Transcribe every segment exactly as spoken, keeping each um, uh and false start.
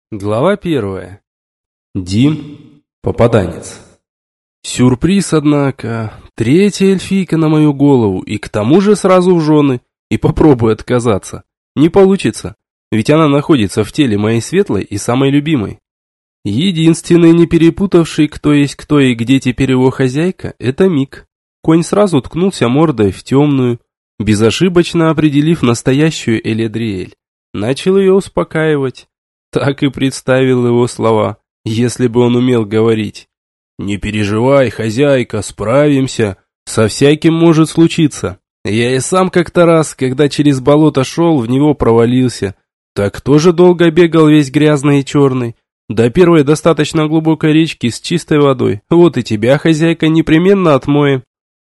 Глава первая. Дим. Попаданец. Сюрприз, однако. Третья эльфийка на мою голову, и к тому же сразу в жены. И попробую отказаться. Не получится, ведь она находится в теле моей светлой и самой любимой. Единственный, не перепутавший, кто есть кто и где теперь его хозяйка, это Мик. Конь сразу ткнулся мордой в темную, безошибочно определив настоящую Эледриэль. Начал ее успокаивать. Так и представил его слова, если бы он умел говорить. «Не переживай, хозяйка, справимся, со всяким может случиться. Я и сам как-то раз, когда через болото шел, в него провалился. Так тоже долго бегал весь грязный и черный. До первой достаточно глубокой речки с чистой водой. Вот и тебя, хозяйка, непременно отмоем».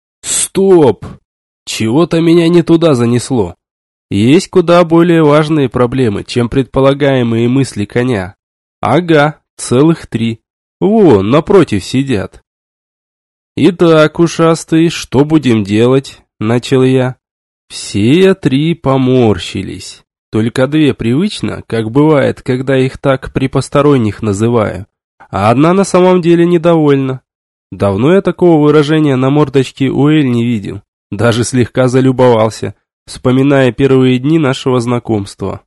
«Стоп! Чего-то меня не туда занесло. Есть куда более важные проблемы, чем предполагаемые мысли коня. Ага, целых три. Вон, напротив сидят. «Итак, ушастый, что будем делать?» – начал я. Все три поморщились. Только две привычно, как бывает, когда их так при посторонних называю. А одна на самом деле недовольна. Давно я такого выражения на мордочке у Эль не видел. Даже слегка залюбовался, вспоминая первые дни нашего знакомства.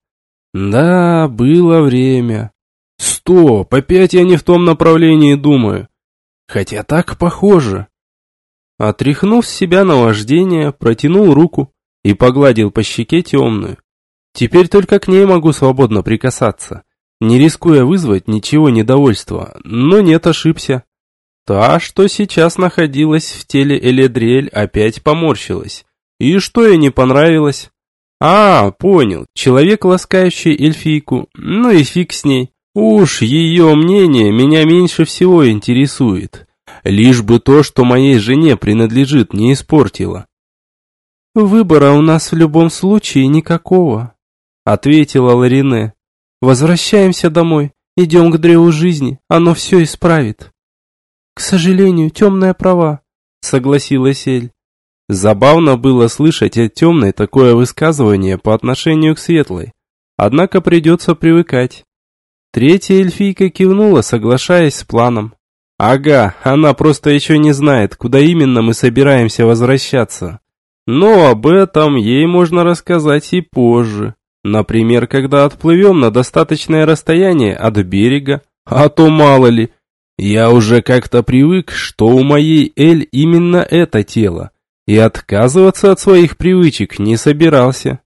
Да, было время. Стоп, опять я не в том направлении думаю. Хотя так похоже. Отряхнув с себя наваждение, протянул руку и погладил по щеке темную. Теперь только к ней могу свободно прикасаться, не рискуя вызвать ничего недовольства, но нет, ошибся. Та, что сейчас находилась в теле Эледриэль, опять поморщилась. И что ей не понравилось? А, понял, человек, ласкающий эльфийку, ну и фиг с ней. Уж ее мнение меня меньше всего интересует. Лишь бы то, что моей жене принадлежит, не испортило. «Выбора у нас в любом случае никакого», — ответила Ларине. «Возвращаемся домой, идем к древу жизни, оно все исправит». «К сожалению, темная права», — согласилась Эль. Забавно было слышать от темной такое высказывание по отношению к светлой. Однако придется привыкать. Третья эльфийка кивнула, соглашаясь с планом. Ага, она просто еще не знает, куда именно мы собираемся возвращаться. Но об этом ей можно рассказать и позже. Например, когда отплывем на достаточное расстояние от берега. А то мало ли. Я уже как-то привык, что у моей Эль именно это тело. И отказываться от своих привычек не собирался.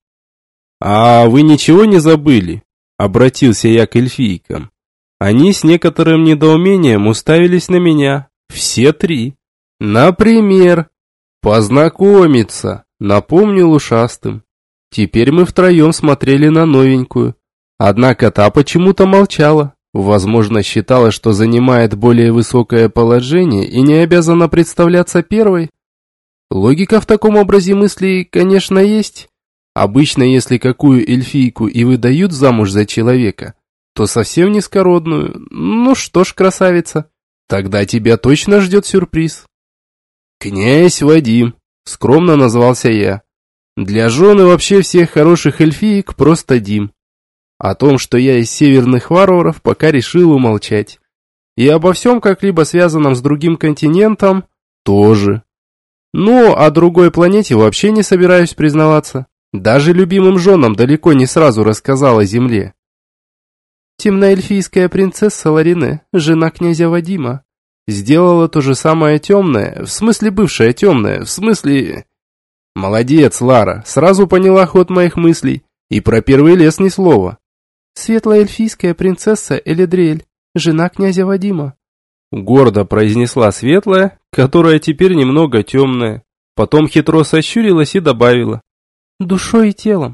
«А вы ничего не забыли?» — обратился я к эльфийкам. Они с некоторым недоумением уставились на меня. Все три. «Например?» «Познакомиться», — напомнил ушастым. Теперь мы втроем смотрели на новенькую. Однако та почему-то молчала. Возможно, считала, что занимает более высокое положение и не обязана представляться первой. Логика в таком образе мыслей, конечно, есть. Обычно, если какую эльфийку и выдают замуж за человека, то совсем низкородную. Ну что ж, красавица, тогда тебя точно ждет сюрприз. «Князь Вадим», — скромно назвался я. Для жены вообще всех хороших эльфиек просто Дим. О том, что я из северных варваров, пока решил умолчать. И обо всем как-либо связанном с другим континентом тоже. Ну, о другой планете вообще не собираюсь признаваться. Даже любимым женам далеко не сразу рассказал о Земле. Темноэльфийская принцесса Ларине, жена князя Вадима, сделала то же самое темное, в смысле бывшая темная, в смысле... Молодец, Лара, сразу поняла ход моих мыслей, и про первый лес ни слова. Светлоэльфийская принцесса Эледриэль, жена князя Вадима. Гордо произнесла светлая, которая теперь немного темная. Потом хитро сощурилась и добавила. Душой и телом.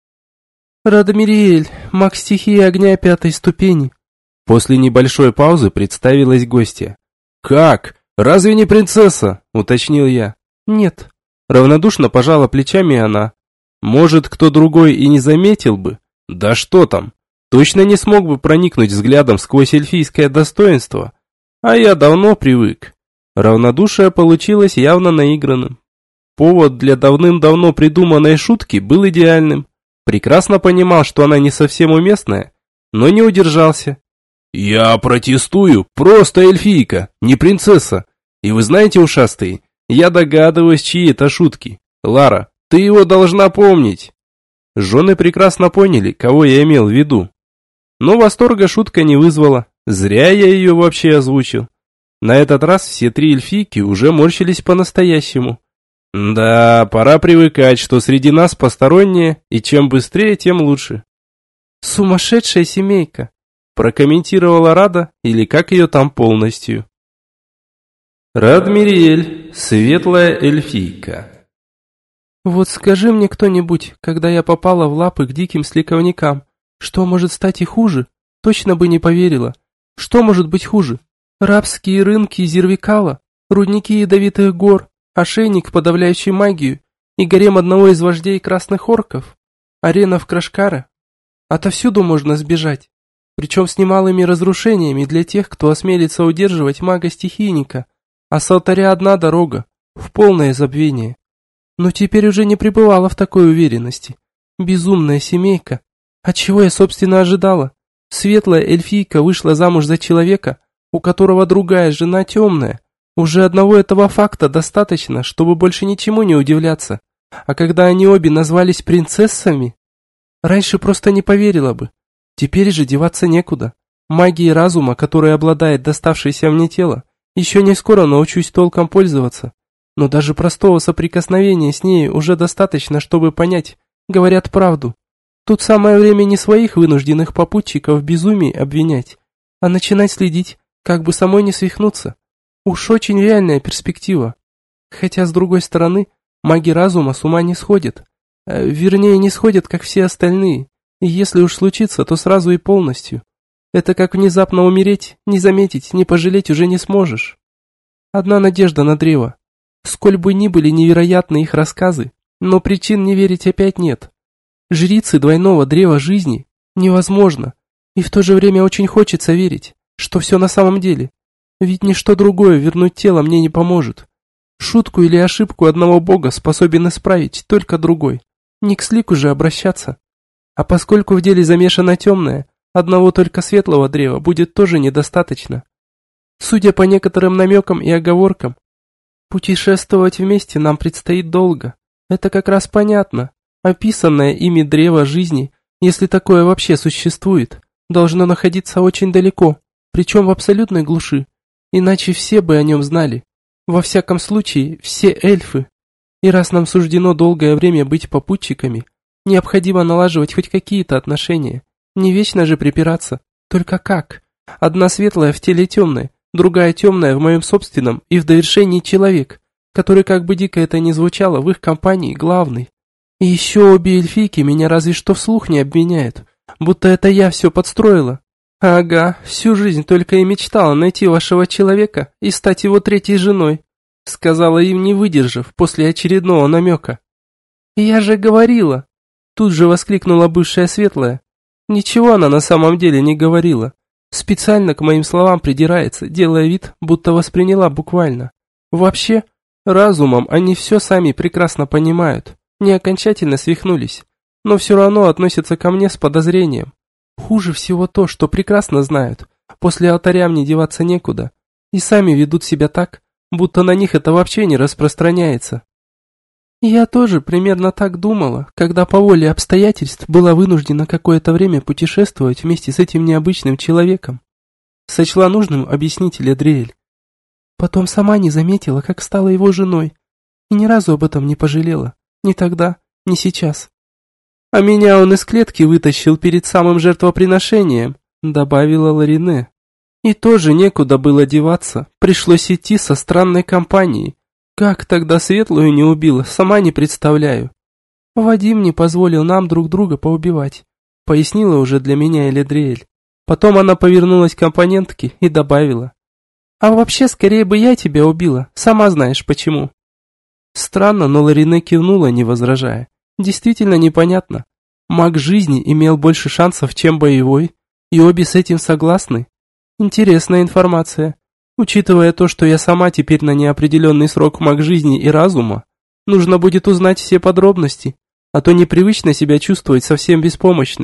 Радомириэль, маг стихии огня пятой ступени. После небольшой паузы представилась гостья. «Как? Разве не принцесса?» – уточнил я. «Нет». Равнодушно пожала плечами она. «Может, кто другой и не заметил бы? Да что там? Точно не смог бы проникнуть взглядом сквозь эльфийское достоинство. А я давно привык». Равнодушие получилось явно наигранным. Повод для давным-давно придуманной шутки был идеальным. Прекрасно понимал, что она не совсем уместная, но не удержался. «Я протестую, просто эльфийка, не принцесса. И вы знаете, ушастые, я догадываюсь, чьи это шутки. Лара, ты его должна помнить». Жены прекрасно поняли, кого я имел в виду. Но восторга шутка не вызвала, зря я ее вообще озвучил. На этот раз все три эльфийки уже морщились по-настоящему. Да, пора привыкать, что среди нас посторонние, и чем быстрее, тем лучше. «Сумасшедшая семейка», прокомментировала Рада, или как ее там полностью. Радмириэль, светлая эльфийка. «Вот скажи мне кто-нибудь, когда я попала в лапы к диким сликовникам, что может стать и хуже, точно бы не поверила. Что может быть хуже? Рабские рынки Зервикала, рудники ядовитых гор, ошейник, подавляющий магию, и гарем одного из вождей красных орков, арена в Крашкара. Отовсюду можно сбежать, причем с немалыми разрушениями для тех, кто осмелится удерживать мага-стихийника, а с алтаря одна дорога, в полное забвение. Но теперь уже не пребывала в такой уверенности. Безумная семейка. А чего я, собственно, ожидала? Светлая эльфийка вышла замуж за человека, у которого другая жена темная. Уже одного этого факта достаточно, чтобы больше ничему не удивляться. А когда они обе назвались принцессами, раньше просто не поверила бы. Теперь же деваться некуда. Магией разума, которой обладает доставшееся мне тело, еще не скоро научусь толком пользоваться. Но даже простого соприкосновения с ней уже достаточно, чтобы понять, говорят правду. Тут самое время не своих вынужденных попутчиков в безумии обвинять, а начинать следить, как бы самой не свихнуться. Уж очень реальная перспектива. Хотя, с другой стороны, маги разума с ума не сходят. Вернее, не сходят, как все остальные. И если уж случится, то сразу и полностью. Это как внезапно умереть, не заметить, не пожалеть уже не сможешь. Одна надежда на древо. Сколь бы ни были невероятны их рассказы, но причин не верить опять нет. Жрицы двойного древа жизни невозможно, и в то же время очень хочется верить, что все на самом деле. Ведь ничто другое вернуть тело мне не поможет. Шутку или ошибку одного бога способен исправить только другой. Не к Слику же обращаться. А поскольку в деле замешано темное, одного только светлого древа будет тоже недостаточно. Судя по некоторым намекам и оговоркам, путешествовать вместе нам предстоит долго. Это как раз понятно. Описанное ими древо жизни, если такое вообще существует, должно находиться очень далеко, причем в абсолютной глуши. Иначе все бы о нем знали. Во всяком случае, все эльфы. И раз нам суждено долгое время быть попутчиками, необходимо налаживать хоть какие-то отношения. Не вечно же припираться. Только как? Одна светлая в теле темной, другая темная в моем собственном и в довершении человек, который, как бы дико это ни звучало, в их компании главный. И еще обе эльфийки меня разве что вслух не обвиняют, будто это я все подстроила. Ага, всю жизнь только и мечтала найти вашего человека и стать его третьей женой, сказала им, не выдержав после очередного намека. Я же говорила, тут же воскликнула бывшая светлая. Ничего она на самом деле не говорила. Специально к моим словам придирается, делая вид, будто восприняла буквально. Вообще, разумом они все сами прекрасно понимают, не окончательно свихнулись, но все равно относятся ко мне с подозрением. Хуже всего то, что прекрасно знают, после алтаря мне деваться некуда, и сами ведут себя так, будто на них это вообще не распространяется. Я тоже примерно так думала, когда по воле обстоятельств была вынуждена какое-то время путешествовать вместе с этим необычным человеком. Сочла нужным объяснить Элядриэль. Потом сама не заметила, как стала его женой, и ни разу об этом не пожалела, ни тогда, ни сейчас. А меня он из клетки вытащил перед самым жертвоприношением, добавила Ларине. И тоже некуда было деваться, пришлось идти со странной компанией. Как тогда Светлую не убила, сама не представляю. Вадим не позволил нам друг друга поубивать, пояснила уже для меня Элядриэль. Потом она повернулась к компонентке и добавила. А вообще, скорее бы я тебя убила, сама знаешь почему. Странно, но Ларине кивнула, не возражая. Действительно непонятно. Маг жизни имел больше шансов, чем боевой, и обе с этим согласны. Интересная информация. Учитывая то, что я сама теперь на неопределенный срок маг жизни и разума, нужно будет узнать все подробности, а то непривычно себя чувствовать совсем беспомощной.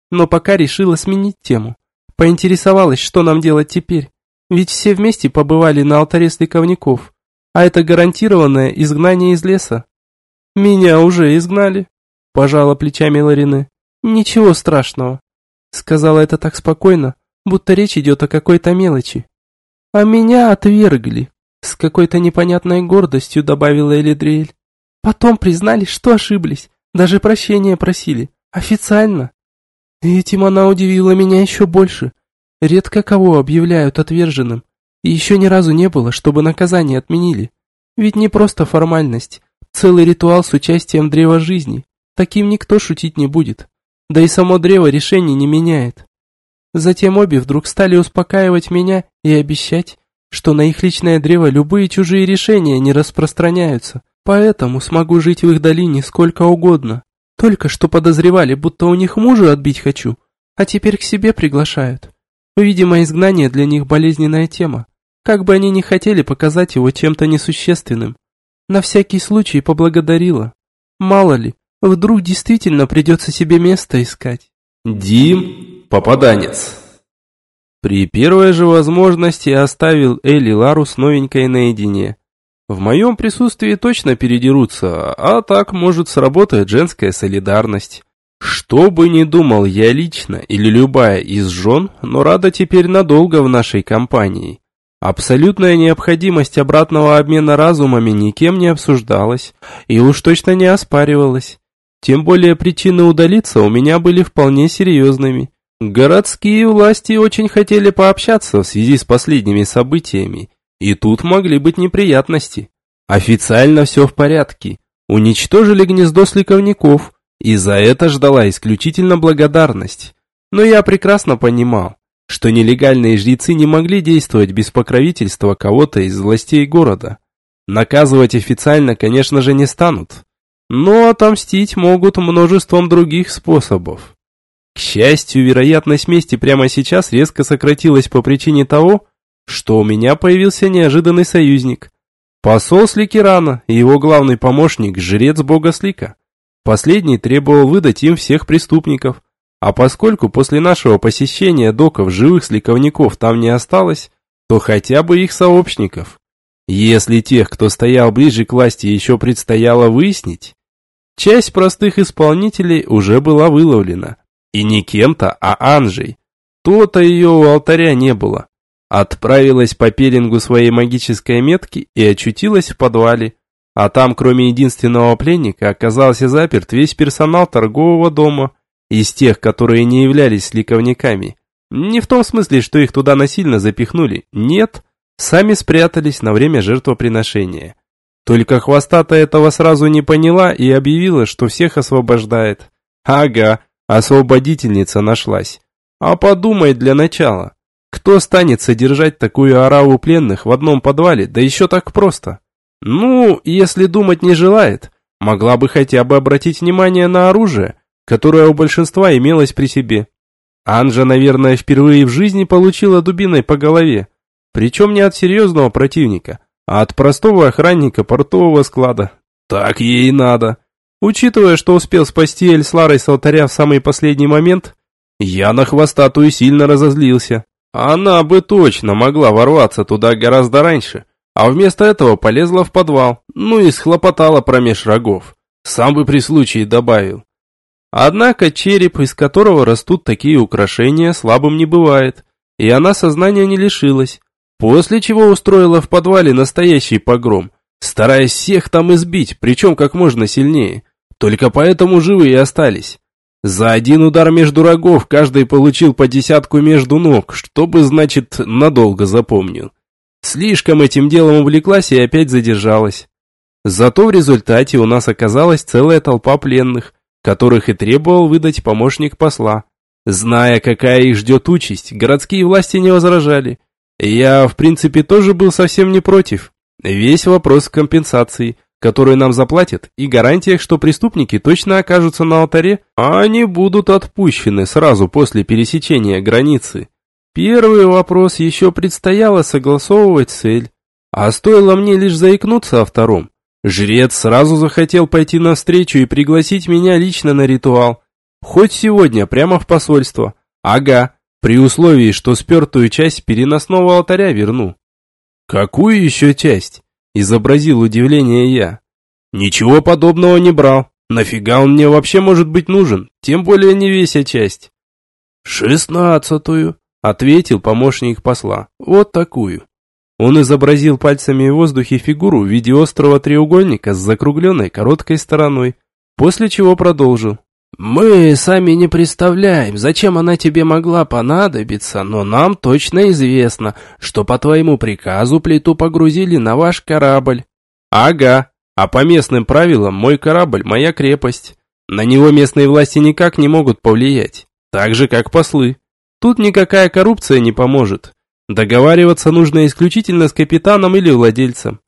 но пока решила сменить тему. Поинтересовалась, что нам делать теперь, ведь все вместе побывали на алтаре сликовников, а это гарантированное изгнание из леса. «Меня уже изгнали», – пожала плечами Ларине. «Ничего страшного», – сказала это так спокойно, будто речь идет о какой-то мелочи. «А меня отвергли», – с какой-то непонятной гордостью добавила Элидриэль. «Потом признали, что ошиблись, даже прощения просили, официально». Этим она удивила меня еще больше. Редко кого объявляют отверженным, и еще ни разу не было, чтобы наказание отменили. Ведь не просто формальность, целый ритуал с участием древа жизни. Таким никто шутить не будет. Да и само древо решений не меняет. Затем обе вдруг стали успокаивать меня и обещать, что на их личное древо любые чужие решения не распространяются, поэтому смогу жить в их долине сколько угодно. Только что подозревали, будто у них мужа отбить хочу, а теперь к себе приглашают. Видимо, изгнание для них болезненная тема, как бы они ни хотели показать его чем-то несущественным. На всякий случай поблагодарила. Мало ли, вдруг действительно придется себе место искать. Дим, попаданец. При первой же возможности оставил Эль и Лару с новенькой наедине. В моем присутствии точно передерутся, а так может сработает женская солидарность. Что бы ни думал я лично или любая из жен, но Рада теперь надолго в нашей компании. Абсолютная необходимость обратного обмена разумами никем не обсуждалась и уж точно не оспаривалась. Тем более причины удалиться у меня были вполне серьезными. Городские власти очень хотели пообщаться в связи с последними событиями, и тут могли быть неприятности. Официально все в порядке. Уничтожили гнездо сликовников, и за это ждала исключительно благодарность. Но я прекрасно понимал, что нелегальные жрецы не могли действовать без покровительства кого-то из властей города. Наказывать официально, конечно же, не станут, но отомстить могут множеством других способов. К счастью, вероятность мести прямо сейчас резко сократилась по причине того, что у меня появился неожиданный союзник. Посол Сликерана и его главный помощник, жрец бога Слика. Последний требовал выдать им всех преступников, а поскольку после нашего посещения доков живых сликовников там не осталось, то хотя бы их сообщников. Если тех, кто стоял ближе к власти, еще предстояло выяснить, часть простых исполнителей уже была выловлена. И не кем-то, а Анжей. То-то ее у алтаря не было. Отправилась по пеленгу своей магической метки и очутилась в подвале. А там, кроме единственного пленника, оказался заперт весь персонал торгового дома, из тех, которые не являлись сликовниками. Не в том смысле, что их туда насильно запихнули, нет, сами спрятались на время жертвоприношения. Только хвостатая этого сразу не поняла и объявила, что всех освобождает. Ага, освободительница нашлась. А подумай для начала, кто станет содержать такую ораву пленных в одном подвале, да еще так просто? Ну, если думать не желает, могла бы хотя бы обратить внимание на оружие, которое у большинства имелось при себе. Анжа, наверное, впервые в жизни получила дубиной по голове, причем не от серьезного противника, а от простого охранника портового склада. Так ей и надо. Учитывая, что успел спасти Эль с Ларой с алтаря в самый последний момент, я на хвостатую сильно разозлился. Она бы точно могла ворваться туда гораздо раньше, а вместо этого полезла в подвал, ну и схлопотала промеж рогов. Сам бы при случае добавил. Однако череп, из которого растут такие украшения, слабым не бывает, и она сознания не лишилась, после чего устроила в подвале настоящий погром, стараясь всех там избить, причем как можно сильнее. Только поэтому живы и остались. За один удар между рогов каждый получил по десятку между ног, чтобы, значит, надолго запомнил. Слишком этим делом увлеклась и опять задержалась. Зато в результате у нас оказалась целая толпа пленных, которых и требовал выдать помощник посла. Зная, какая их ждет участь, городские власти не возражали. Я, в принципе, тоже был совсем не против. Весь вопрос в компенсации, которую нам заплатят, и гарантиях, что преступники точно окажутся на алтаре, а они будут отпущены сразу после пересечения границы. Первый вопрос еще предстояло согласовывать с Эль, а стоило мне лишь заикнуться о втором. Жрец сразу захотел пойти навстречу и пригласить меня лично на ритуал. Хоть сегодня, прямо в посольство. Ага, при условии, что спертую часть переносного алтаря верну. Какую еще часть? Изобразил удивление я. Ничего подобного не брал. Нафига он мне вообще может быть нужен? Тем более не веся часть. Шестнадцатую, ответил помощник посла. Вот такую. Он изобразил пальцами в воздухе фигуру в виде острого треугольника с закругленной короткой стороной, после чего продолжил. «Мы сами не представляем, зачем она тебе могла понадобиться, но нам точно известно, что по твоему приказу плиту погрузили на ваш корабль». «Ага, а по местным правилам мой корабль – моя крепость. На него местные власти никак не могут повлиять, так же, как послы. Тут никакая коррупция не поможет. Договариваться нужно исключительно с капитаном или владельцем».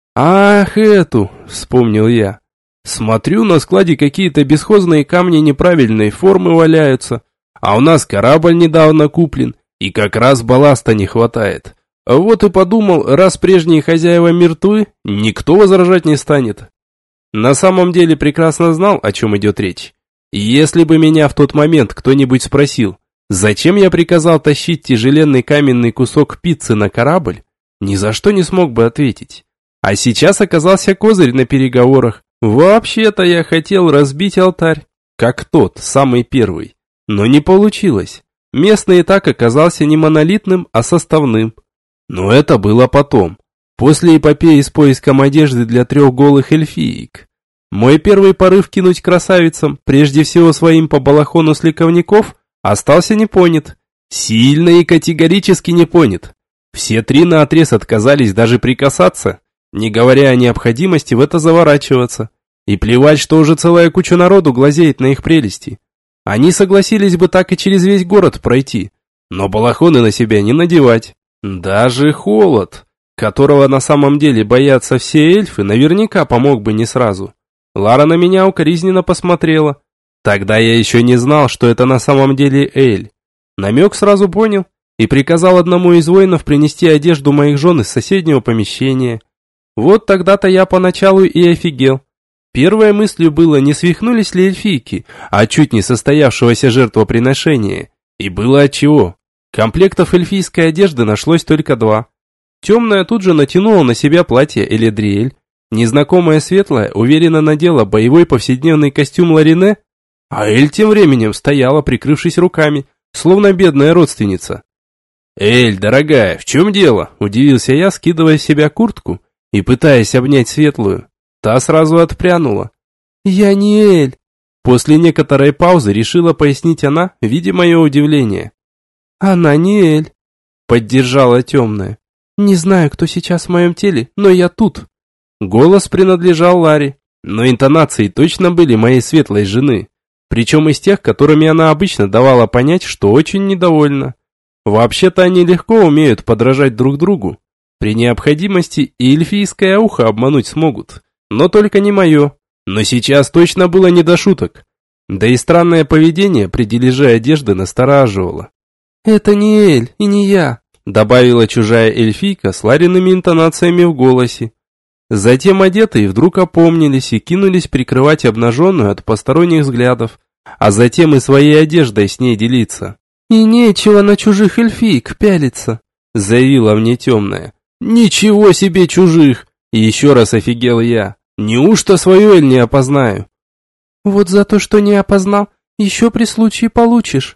«Ах, эту!» – вспомнил я. «Смотрю, на складе какие-то бесхозные камни неправильной формы валяются, а у нас корабль недавно куплен, и как раз балласта не хватает. Вот и подумал, раз прежние хозяева мертвы, никто возражать не станет». На самом деле прекрасно знал, о чем идет речь. Если бы меня в тот момент кто-нибудь спросил, зачем я приказал тащить тяжеленный каменный кусок пиццы на корабль, ни за что не смог бы ответить. А сейчас оказался козырь на переговорах. Вообще-то я хотел разбить алтарь, как тот, самый первый. Но не получилось. Местный и так оказался не монолитным, а составным. Но это было потом, после эпопеи с поиском одежды для трех голых эльфиек. Мой первый порыв кинуть красавицам, прежде всего своим по балахону сликовников, остался не понят. Сильно и категорически не понят. Все три наотрез отказались даже прикасаться, не говоря о необходимости в это заворачиваться. И плевать, что уже целая куча народу глазеет на их прелести. Они согласились бы так и через весь город пройти, но балахоны на себя не надевать. Даже холод, которого на самом деле боятся все эльфы, наверняка помог бы не сразу. Лара на меня укоризненно посмотрела. Тогда я еще не знал, что это на самом деле Эль. Намек сразу понял и приказал одному из воинов принести одежду моих жен из соседнего помещения. Вот тогда-то я поначалу и офигел. Первой мыслью было, не свихнулись ли эльфийки, а чуть не состоявшегося жертвоприношения. И было отчего. Комплектов эльфийской одежды нашлось только два. Темная тут же натянула на себя платье Эледриэль. Незнакомая светлая уверенно надела боевой повседневный костюм Ларине, а Эль тем временем стояла, прикрывшись руками, словно бедная родственница. «Эль, дорогая, в чем дело?» – удивился я, скидывая с себя куртку и пытаясь обнять светлую. Та сразу отпрянула. «Я не Эль!» После некоторой паузы решила пояснить она, видя мое удивление. «Она не Эль!» Поддержала темная. «Не знаю, кто сейчас в моем теле, но я тут!» Голос принадлежал Ларе, но интонации точно были моей светлой жены, причем из тех, которыми она обычно давала понять, что очень недовольна. Вообще-то они легко умеют подражать друг другу. При необходимости и эльфийское ухо обмануть смогут. Но только не мое. Но сейчас точно было не до шуток. Да и странное поведение при дележе одежды настораживало. «Это не Эль и не я», добавила чужая эльфийка с Лариными интонациями в голосе. Затем одетые вдруг опомнились и кинулись прикрывать обнаженную от посторонних взглядов, а затем и своей одеждой с ней делиться. «И нечего на чужих эльфиек пялиться», заявила мне темная. «Ничего себе чужих!» И еще раз офигел я. Неужто свою Эль не опознаю? «Вот за то, что не опознал, еще при случае получишь».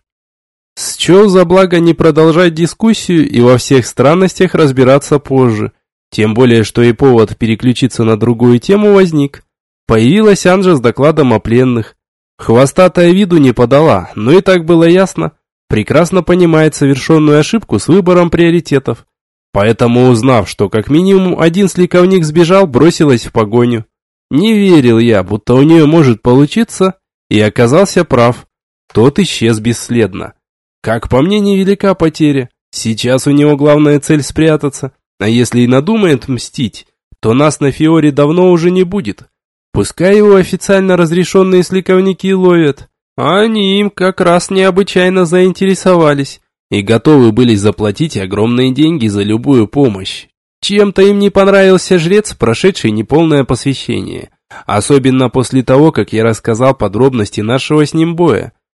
Счел за благо не продолжать дискуссию и во всех странностях разбираться позже. Тем более, что и повод переключиться на другую тему возник. Появилась Анжа с докладом о пленных. Хвостатая виду не подала, но и так было ясно. Прекрасно понимает совершенную ошибку с выбором приоритетов. Поэтому, узнав, что как минимум один сликовник сбежал, бросилась в погоню. Не верил я, будто у нее может получиться, и оказался прав. Тот исчез бесследно. Как по мне, невелика потеря. Сейчас у него главная цель спрятаться, а если и надумает мстить, то нас на Фиоре давно уже не будет. Пускай его официально разрешенные сликовники ловят, а они им как раз необычайно заинтересовались и готовы были заплатить огромные деньги за любую помощь. Чем-то им не понравился жрец, прошедший неполное посвящение. Особенно после того, как я рассказал подробности нашего с ним боя.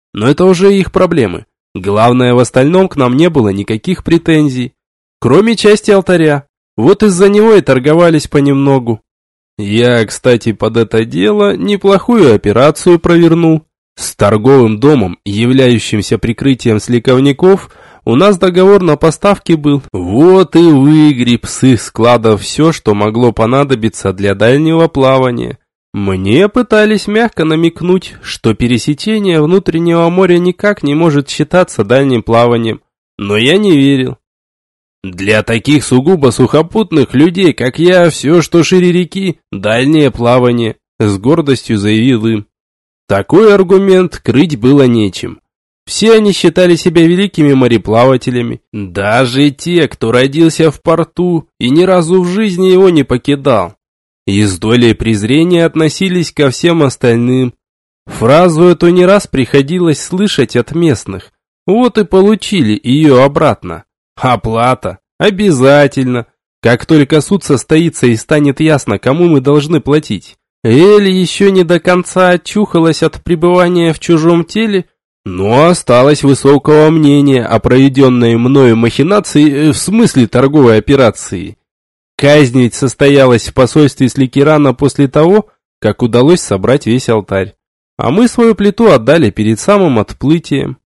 Но это уже их проблемы. Главное, в остальном к нам не было никаких претензий. Кроме части алтаря. Вот из-за него и торговались понемногу. Я, кстати, под это дело неплохую операцию провернул. С торговым домом, являющимся прикрытием сликовников, у нас договор на поставки был. Вот и выгреб с их складов все, что могло понадобиться для дальнего плавания. Мне пытались мягко намекнуть, что пересечение внутреннего моря никак не может считаться дальним плаванием, но я не верил. Для таких сугубо сухопутных людей, как я, все, что шире реки, дальнее плавание, с гордостью заявил им. Такой аргумент крыть было нечем. Все они считали себя великими мореплавателями, даже те, кто родился в порту и ни разу в жизни его не покидал. И с долей презрения относились ко всем остальным. Фразу эту не раз приходилось слышать от местных, вот и получили ее обратно. Оплата. Обязательно. Как только суд состоится и станет ясно, кому мы должны платить. Элли еще не до конца очухалась от пребывания в чужом теле, но осталось высокого мнения о проведенной мною махинации, в смысле торговой операции. Казнь ведь состоялась в посольстве Сликерана после того, как удалось собрать весь алтарь. А мы свою плиту отдали перед самым отплытием.